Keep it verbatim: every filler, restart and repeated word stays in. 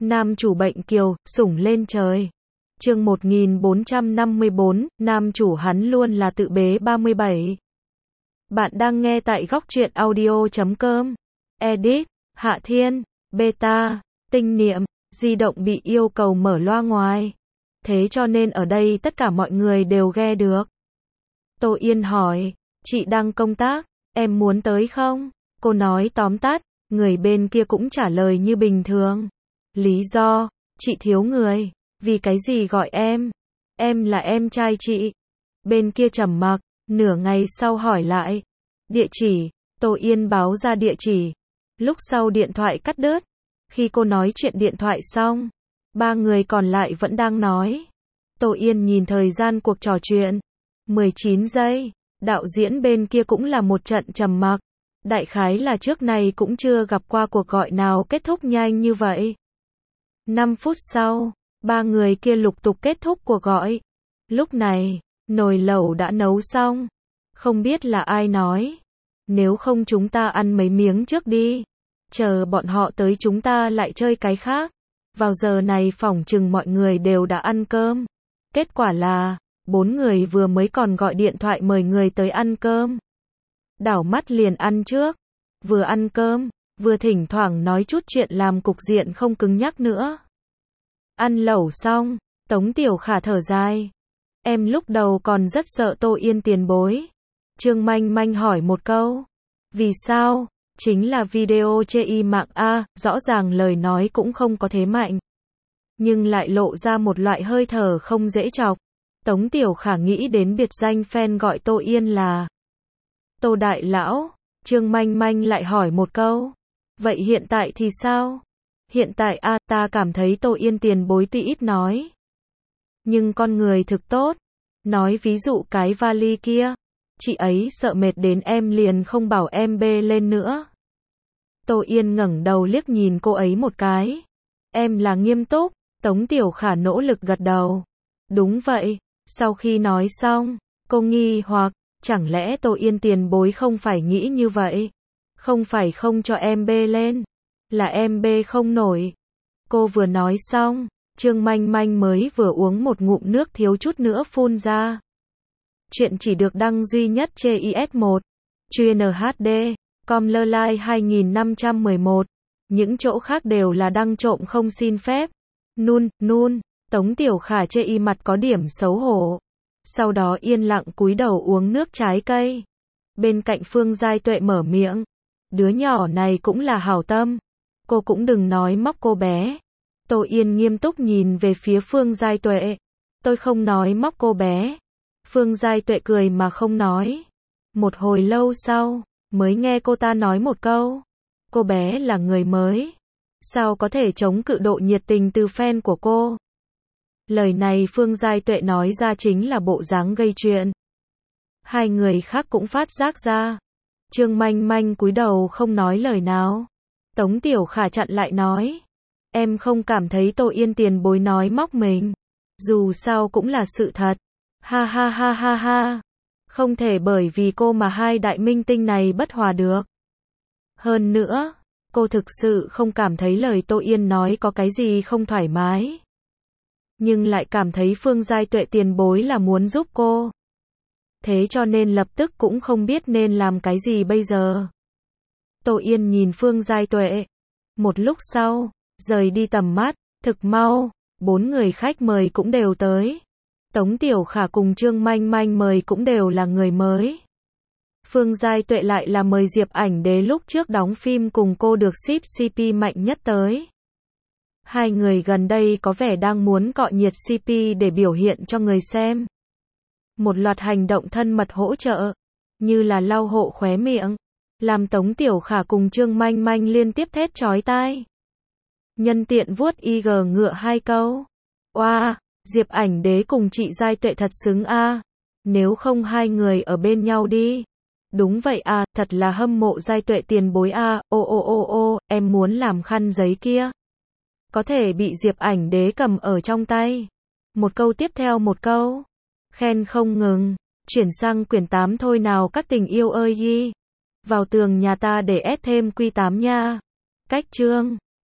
Nam chủ bệnh kiều, sủng lên trời. Chương một nghìn bốn trăm năm mươi bốn, nam chủ hắn luôn là tự bế ba mươi bảy. Bạn đang nghe tại góc truyện audio chấm com. Edit, Hạ Thiên, Beta, Tinh Niệm, di động bị yêu cầu mở loa ngoài. Thế cho nên ở đây tất cả mọi người đều nghe được. Tô Yên hỏi, chị đang công tác, em muốn tới không? Cô nói tóm tắt, người bên kia cũng trả lời như bình thường. Lý do, chị thiếu người, vì cái gì gọi em? Em là em trai chị. Bên kia trầm mặc, nửa ngày sau hỏi lại. Địa chỉ, Tô Yên báo ra địa chỉ. Lúc sau điện thoại cắt đứt. Khi cô nói chuyện điện thoại xong, ba người còn lại vẫn đang nói. Tô Yên nhìn thời gian cuộc trò chuyện. mười chín giây, đạo diễn bên kia cũng là một trận trầm mặc. Đại khái là trước này cũng chưa gặp qua cuộc gọi nào kết thúc nhanh như vậy. năm phút sau, ba người kia lục tục kết thúc cuộc gọi. Lúc này, nồi lẩu đã nấu xong. Không biết là ai nói. Nếu không chúng ta ăn mấy miếng trước đi. Chờ bọn họ tới chúng ta lại chơi cái khác. Vào giờ này phỏng chừng mọi người đều đã ăn cơm. Kết quả là, bốn người vừa mới còn gọi điện thoại mời người tới ăn cơm. Đảo mắt liền ăn trước. Vừa ăn cơm, vừa thỉnh thoảng nói chút chuyện làm cục diện không cứng nhắc nữa. Ăn lẩu xong, Tống Tiểu Khả thở dài. Em lúc đầu còn rất sợ Tô Yên tiền bối. Trương Manh Manh hỏi một câu. Vì sao? Chính là video chê y mạng A, rõ ràng lời nói cũng không có thế mạnh. Nhưng lại lộ ra một loại hơi thở không dễ chọc. Tống Tiểu Khả nghĩ đến biệt danh fan gọi Tô Yên là Tô Đại Lão. Trương Manh Manh lại hỏi một câu. Vậy hiện tại thì sao? Hiện tại a ta cảm thấy Tô Yên tiền bối tuy ít nói. Nhưng con người thực tốt. Nói ví dụ cái vali kia. Chị ấy sợ mệt đến em liền không bảo em bê lên nữa. Tô Yên ngẩng đầu liếc nhìn cô ấy một cái. Em là nghiêm túc. Tống Tiểu Khả nỗ lực gật đầu. Đúng vậy. Sau khi nói xong, cô nghi hoặc. Chẳng lẽ Tô Yên tiền bối không phải nghĩ như vậy? Không phải không cho em bê lên. Là em bê không nổi. Cô vừa nói xong, Trương Manh Manh mới vừa uống một ngụm nước thiếu chút nữa phun ra. Chuyện chỉ được đăng duy nhất trên i ét một. Chuyên hát đê. Com lơ lai hai nghìn năm trăm mười một. Những chỗ khác đều là đăng trộm không xin phép. Nun, nun. Tống Tiểu Khả chê y mặt có điểm xấu hổ. Sau đó yên lặng cúi đầu uống nước trái cây. Bên cạnh Phương Giai Tuệ mở miệng. Đứa nhỏ này cũng là hảo tâm. Cô cũng đừng nói móc cô bé. Tô Yên nghiêm túc nhìn về phía Phương Giai Tuệ. Tôi không nói móc cô bé. Phương Giai Tuệ cười mà không nói. Một hồi lâu sau, mới nghe cô ta nói một câu. Cô bé là người mới. Sao có thể chống cự độ nhiệt tình từ fan của cô? Lời này Phương Giai Tuệ nói ra chính là bộ dáng gây chuyện. Hai người khác cũng phát giác ra. Trương Manh Manh cúi đầu không nói lời nào. Tống Tiểu Khả chặn lại nói. Em không cảm thấy Tô Yên tiền bối nói móc mình. Dù sao cũng là sự thật. Ha ha ha ha ha. Không thể bởi vì cô mà hai đại minh tinh này bất hòa được. Hơn nữa, cô thực sự không cảm thấy lời Tô Yên nói có cái gì không thoải mái. Nhưng lại cảm thấy Phương Giai Tuệ tiền bối là muốn giúp cô. Thế cho nên lập tức cũng không biết nên làm cái gì bây giờ. Tô Yên nhìn Phương Giai Tuệ. Một lúc sau, rời đi tầm mắt, thực mau, bốn người khách mời cũng đều tới. Tống Tiểu Khả cùng Trương Manh Manh mời cũng đều là người mới. Phương Giai Tuệ lại là mời Diệp Ảnh Đế lúc trước đóng phim cùng cô được ship xê pê mạnh nhất tới. Hai người gần đây có vẻ đang muốn cọ nhiệt xê pê để biểu hiện cho người xem. Một loạt hành động thân mật hỗ trợ, như là lau hộ khóe miệng, làm Tống Tiểu Khả cùng Trương Manh Manh liên tiếp thét chói tai. Nhân tiện vuốt i giê ngựa hai câu. Oa, Diệp Ảnh Đế cùng chị Giai Tuệ thật xứng a. Nếu không hai người ở bên nhau đi. Đúng vậy a, thật là hâm mộ Giai Tuệ tiền bối a. Ô ô ô ô, em muốn làm khăn giấy kia. Có thể bị Diệp Ảnh Đế cầm ở trong tay. Một câu tiếp theo một câu. Khen không ngừng. Chuyển sang quyển tám thôi nào các tình yêu ơi yi. Vào tường nhà ta để ép thêm quy tám nha. Cách chương.